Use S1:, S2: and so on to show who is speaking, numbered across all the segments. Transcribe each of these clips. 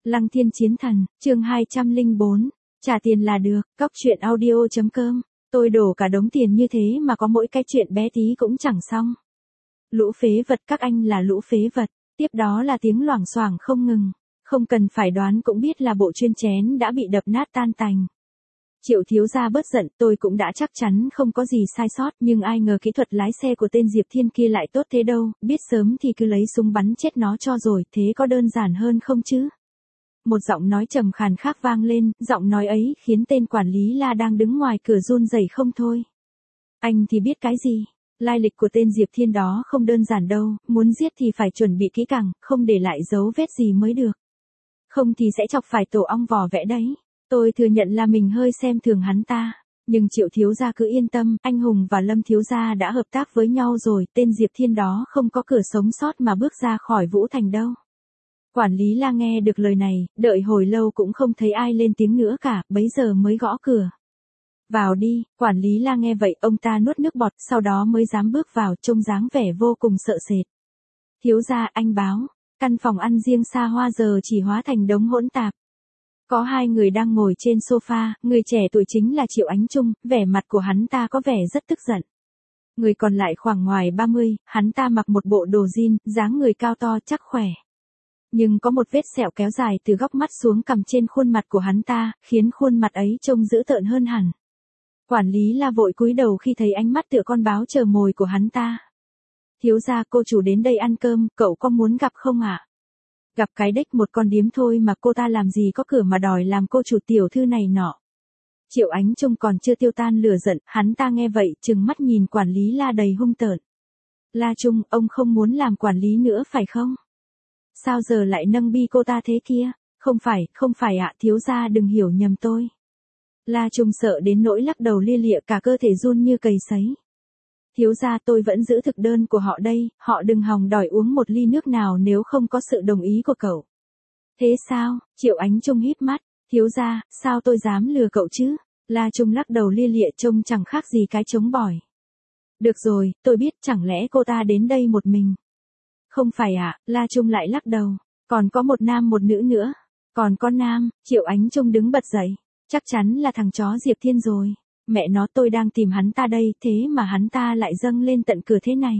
S1: Lăng Thiên Chiến Thần, chương 204, trả tiền là được, cóc truyện audio.com, tôi đổ cả đống tiền như thế mà có mỗi cái chuyện bé tí cũng chẳng xong. Lũ phế vật, các anh là lũ phế vật, tiếp đó là tiếng loảng xoảng không ngừng, không cần phải đoán cũng biết là bộ chuyên chén đã bị đập nát tan tành. Triệu thiếu gia bớt giận, tôi cũng đã chắc chắn không có gì sai sót, nhưng ai ngờ kỹ thuật lái xe của tên Diệp Thiên kia lại tốt thế đâu, biết sớm thì cứ lấy súng bắn chết nó cho rồi, thế có đơn giản hơn không chứ? Một giọng nói trầm khàn khác vang lên, giọng nói ấy khiến tên quản lý La đang đứng ngoài cửa run rẩy không thôi. Anh thì biết cái gì? Lai lịch của tên Diệp Thiên đó không đơn giản đâu, muốn giết thì phải chuẩn bị kỹ càng, không để lại dấu vết gì mới được. Không thì sẽ chọc phải tổ ong vò vẽ đấy. Tôi thừa nhận là mình hơi xem thường hắn ta, nhưng Triệu thiếu gia cứ yên tâm, anh Hùng và Lâm thiếu gia đã hợp tác với nhau rồi, tên Diệp Thiên đó không có cửa sống sót mà bước ra khỏi Vũ Thành đâu. Quản lý La nghe được lời này, đợi hồi lâu cũng không thấy ai lên tiếng nữa cả, bấy giờ mới gõ cửa. Vào đi, quản lý La nghe vậy, ông ta nuốt nước bọt, sau đó mới dám bước vào, trông dáng vẻ vô cùng sợ sệt. Thiếu gia, anh báo, căn phòng ăn riêng xa hoa giờ chỉ hóa thành đống hỗn tạp. Có hai người đang ngồi trên sofa, người trẻ tuổi chính là Triệu Ánh Trung, vẻ mặt của hắn ta có vẻ rất tức giận. Người còn lại khoảng ngoài 30, hắn ta mặc một bộ đồ jean, dáng người cao to chắc khỏe. Nhưng có một vết sẹo kéo dài từ góc mắt xuống cằm trên khuôn mặt của hắn ta, khiến khuôn mặt ấy trông dữ tợn hơn hẳn. Quản lý La vội cúi đầu khi thấy ánh mắt tựa con báo chờ mồi của hắn ta. Thiếu gia, cô chủ đến đây ăn cơm, cậu có muốn gặp không ạ? Gặp cái đếch một con điếm thôi mà cô ta làm gì có cửa mà đòi làm cô chủ tiểu thư này nọ. Triệu Ánh Trung còn chưa tiêu tan lửa giận, hắn ta nghe vậy trừng mắt nhìn quản lý La đầy hung tợn. La Trung, ông không muốn làm quản lý nữa phải không? Sao giờ lại nâng bi cô ta thế kia? Không phải ạ, thiếu gia đừng hiểu nhầm tôi. La Trung sợ đến nỗi lắc đầu lia lịa, cả cơ thể run như cầy sấy. Thiếu gia, tôi vẫn giữ thực đơn của họ đây, họ đừng hòng đòi uống một ly nước nào nếu không có sự đồng ý của cậu. Thế sao? Triệu Ánh Trung híp mắt, thiếu gia, sao tôi dám lừa cậu chứ? La Trung lắc đầu lia lịa trông chẳng khác gì cái trống bỏi. Được rồi, tôi biết, chẳng lẽ cô ta đến đây một mình? Không phải ạ, La Trung lại lắc đầu, còn có một nam một nữ nữa. Còn có nam, Triệu Ánh Trung đứng bật dậy, chắc chắn là thằng chó Diệp Thiên rồi. Mẹ nó, tôi đang tìm hắn ta đây, thế mà hắn ta lại dâng lên tận cửa thế này.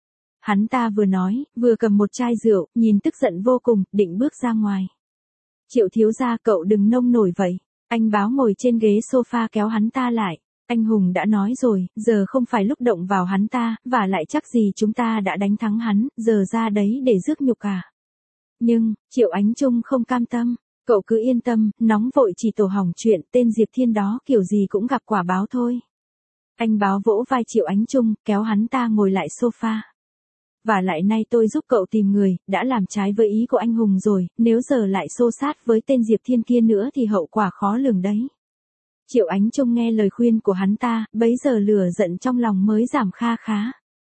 S1: Hắn ta vừa nói, vừa cầm một chai rượu, nhìn tức giận vô cùng, định bước ra ngoài. Triệu thiếu gia, cậu đừng nông nổi vậy. Anh Báo ngồi trên ghế sofa kéo hắn ta lại. Anh Hùng đã nói rồi, giờ không phải lúc động vào hắn ta, và lại chắc gì chúng ta đã đánh thắng hắn, giờ ra đấy để rước nhục à. Nhưng, Triệu Ánh Trung không cam tâm. Cậu cứ yên tâm, nóng vội chỉ tổ hỏng chuyện, tên Diệp Thiên đó kiểu gì cũng gặp quả báo thôi. Anh Báo vỗ vai Triệu Ánh Trung, kéo hắn ta ngồi lại sofa. Và lại nay tôi giúp cậu tìm người, đã làm trái với ý của anh Hùng rồi, nếu giờ lại xô sát với tên Diệp Thiên kia nữa thì hậu quả khó lường đấy. Triệu Ánh Trung nghe lời khuyên của hắn ta, bấy giờ lửa giận trong lòng mới giảm kha khá.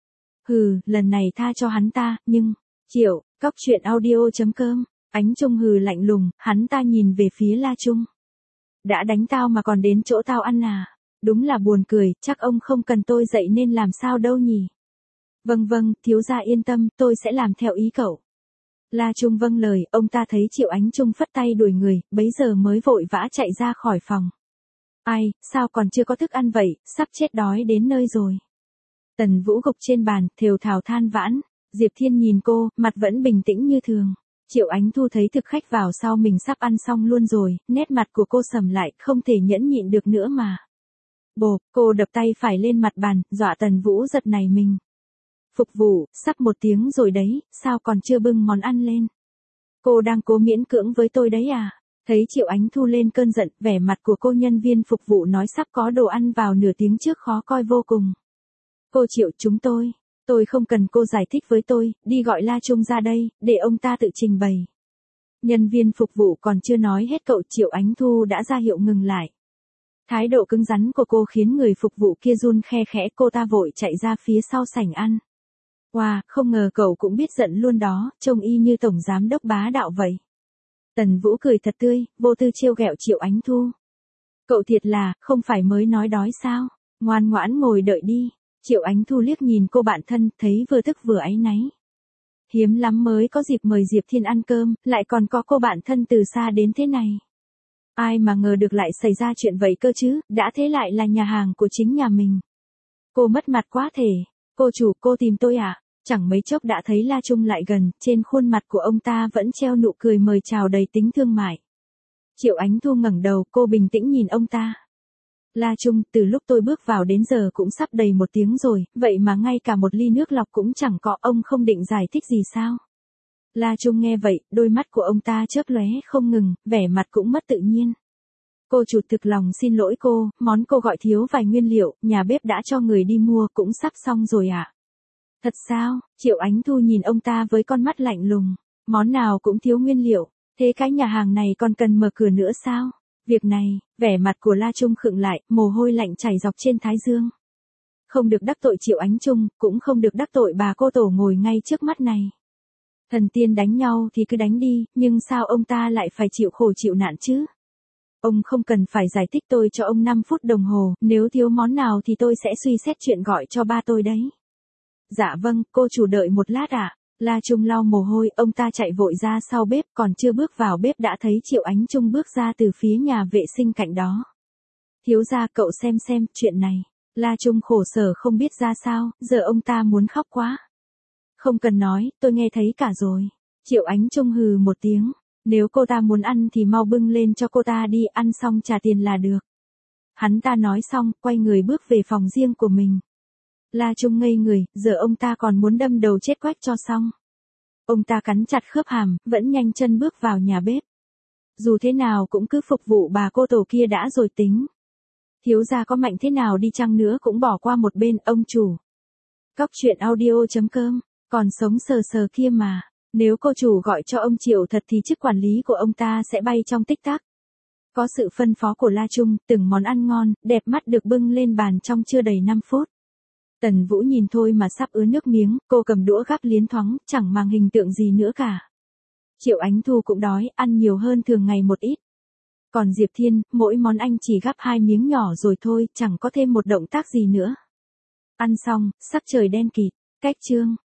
S1: Hừ, lần này tha cho hắn ta, nhưng, Triệu, cóc truyện audio.com. Ánh Trung hừ lạnh lùng, hắn ta nhìn về phía La Trung. Đã đánh tao mà còn đến chỗ tao ăn à? Đúng là buồn cười, chắc ông không cần tôi dạy nên làm sao đâu nhỉ? Vâng, thiếu gia yên tâm, tôi sẽ làm theo ý cậu. La Trung vâng lời, ông ta thấy Triệu Ánh Trung phất tay đuổi người, bấy giờ mới vội vã chạy ra khỏi phòng. Ai, sao còn chưa có thức ăn vậy, sắp chết đói đến nơi rồi. Tần Vũ gục trên bàn, thều thào than vãn. Diệp Thiên nhìn cô, mặt vẫn bình tĩnh như thường. Triệu Ánh Thu thấy thực khách vào sau mình sắp ăn xong luôn rồi, nét mặt của cô sầm lại, không thể nhẫn nhịn được nữa mà. Bộp, cô đập tay phải lên mặt bàn, dọa Tần Vũ giật nảy mình. Phục vụ, sắp 1 tiếng rồi đấy, sao còn chưa bưng món ăn lên? Cô đang cố miễn cưỡng với tôi đấy à? Thấy Triệu Ánh Thu lên cơn giận, vẻ mặt của cô nhân viên phục vụ nói sắp có đồ ăn vào nửa tiếng trước khó coi vô cùng. Cô Triệu, tôi không cần cô giải thích với tôi, đi gọi La Trung ra đây, để ông ta tự trình bày. Nhân viên phục vụ còn chưa nói hết cậu Triệu Ánh Thu đã ra hiệu ngừng lại. Thái độ cứng rắn của cô khiến người phục vụ kia run khe khẽ, cô ta vội chạy ra phía sau sảnh ăn. Wow, không ngờ cậu cũng biết giận luôn đó, trông y như tổng giám đốc bá đạo vậy. Tần Vũ cười thật tươi, vô tư trêu ghẹo Triệu Ánh Thu. Cậu thiệt là, không phải mới nói đói sao, ngoan ngoãn ngồi đợi đi. Triệu Ánh Thu liếc nhìn cô bạn thân, thấy vừa tức vừa áy náy. hiếm lắm mới có dịp mời Diệp Thiên ăn cơm, lại còn có cô bạn thân từ xa đến thế này. Ai mà ngờ được lại xảy ra chuyện vậy cơ chứ, đã thế lại là nhà hàng của chính nhà mình. Cô mất mặt quá thể. Cô chủ, cô tìm tôi à? Chẳng mấy chốc đã thấy La Trung lại gần, trên khuôn mặt của ông ta vẫn treo nụ cười mời chào đầy tính thương mại. Triệu Ánh Thu ngẩng đầu, cô bình tĩnh nhìn ông ta. La Trung, từ lúc tôi bước vào đến giờ cũng sắp đầy 1 tiếng rồi, vậy mà ngay cả một ly nước lọc cũng chẳng có, ông không định giải thích gì sao? La Trung nghe vậy, đôi mắt của ông ta chớp lóe không ngừng, vẻ mặt cũng mất tự nhiên. Cô chủ thực lòng xin lỗi cô, món cô gọi thiếu vài nguyên liệu, nhà bếp đã cho người đi mua cũng sắp xong rồi ạ. Thật sao? Triệu Ánh Thu nhìn ông ta với con mắt lạnh lùng. Món nào cũng thiếu nguyên liệu, thế cái nhà hàng này còn cần mở cửa nữa sao? Việc này, vẻ mặt của La Trung khựng lại, mồ hôi lạnh chảy dọc trên thái dương. Không được đắc tội Triệu Ánh Trung, cũng không được đắc tội bà cô tổ ngồi ngay trước mắt này. Thần tiên đánh nhau thì cứ đánh đi, nhưng sao ông ta lại phải chịu khổ chịu nạn chứ? Ông không cần phải giải thích tôi cho ông 5 phút đồng hồ, nếu thiếu món nào thì tôi sẽ suy xét chuyện gọi cho ba tôi đấy. Dạ vâng, cô chủ đợi một lát ạ. La Trung lau mồ hôi, ông ta chạy vội ra sau bếp, còn chưa bước vào bếp đã thấy Triệu Ánh Trung bước ra từ phía nhà vệ sinh cạnh đó. Thiếu gia, cậu xem, chuyện này. La Trung khổ sở không biết ra sao, giờ ông ta muốn khóc quá. Không cần nói, tôi nghe thấy cả rồi. Triệu Ánh Trung hừ một tiếng. Nếu cô ta muốn ăn thì mau bưng lên cho cô ta đi, ăn xong trả tiền là được. Hắn ta nói xong, quay người bước về phòng riêng của mình. La Trung ngây người, giờ ông ta còn muốn đâm đầu chết quách cho xong. Ông ta cắn chặt khớp hàm, vẫn nhanh chân bước vào nhà bếp. Dù thế nào cũng cứ phục vụ bà cô tổ kia đã rồi tính. Thiếu gia có mạnh thế nào đi chăng nữa cũng bỏ qua một bên, ông chủ. Cóc truyện audio.com, còn sống sờ sờ kia mà. Nếu cô chủ gọi cho ông Triệu thật thì chức quản lý của ông ta sẽ bay trong tích tắc. Có sự phân phó của La Trung, từng món ăn ngon, đẹp mắt được bưng lên bàn trong chưa đầy 5 phút. Tần Vũ nhìn thôi mà sắp ứa nước miếng, cô cầm đũa gắp liến thoáng, chẳng mang hình tượng gì nữa cả. Triệu Ánh Thu cũng đói, ăn nhiều hơn thường ngày một ít. Còn Diệp Thiên, mỗi món anh chỉ gắp 2 miếng nhỏ rồi thôi, chẳng có thêm một động tác gì nữa. Ăn xong, sắc trời đen kịt, cách chương.